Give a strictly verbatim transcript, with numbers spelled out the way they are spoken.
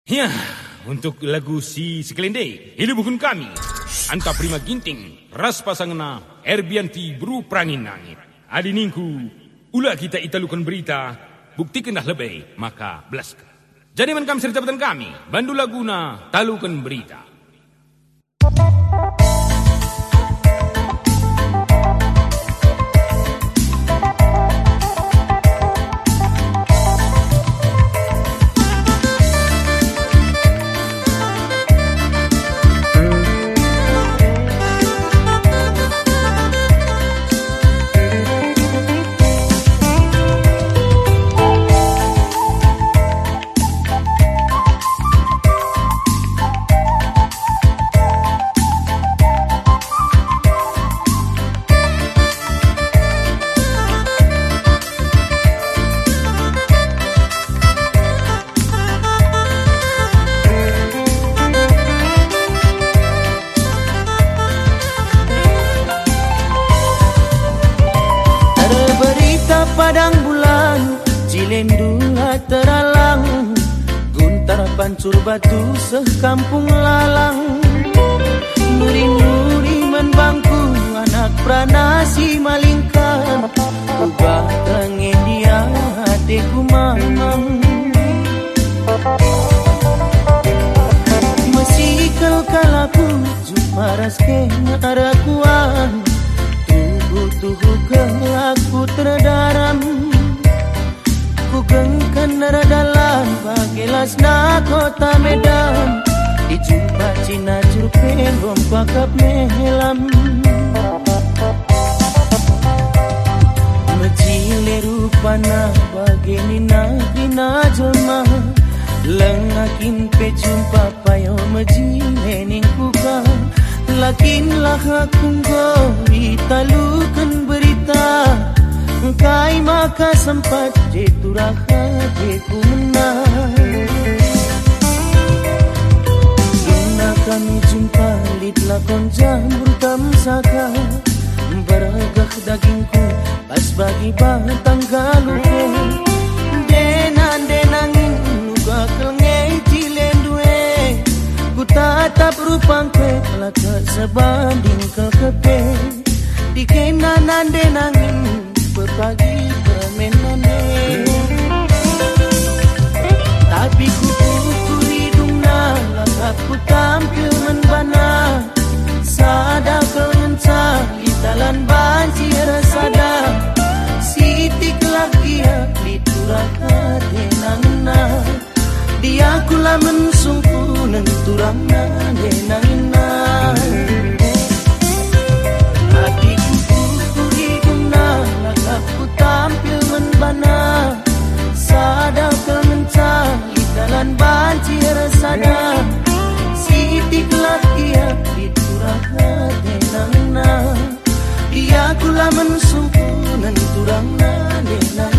Ya, untuk lagu si Sekelende, ini bukan kami. Anta prima ginting, ras pasangna, Erbianti bru prangin nangit. Adi ningku, ula kita italukan berita, buktikan dah lebih, maka belaska. Jadi menkam serta batan kami, bandu laguna, talukan berita. Padang bulan, Cilendua teralang, guntar pancur batu sekampung lalang. Nuri-nuri menbangku, anak pranasi malingkan, ubah tengen dia hatiku mamam. Mesikal kalaku, jumaras ke ngarakuan, tubuh-tubuh ke aku terdaram. Ku gengkan naradalan bagelas na kota Medan, dijumpa Cina curpen rompakap mehelam. Mecile rupana bageni na jelma, lengakin pe jumpa payo mejile ningkuka. Lakinlah aku gori talukan berita, engkai maka sempat jeturah hatiku menang. Guna kami jumpa litlah konjam bertam saka, beragah dagingku pas bagi batang galuku. Denan-denangin nuga kelengei Cilendue, ku tatap rupang kwe laka sebanding kekepe. Di kenanan denangin berpagi permenane, tapi ku kuku hidungna laka ku tampil menbana. Sada kelenca italan banjir sada, sitik lakia lituraka denangna. Dia kula mensungku nenturangna denangna. Hatiku kuku hidungna laka ku tampil menbana. Sada kemenca italan banjir sada, sitik lakia lituraka denangna. Dia kula mensungku nenturangna denangna.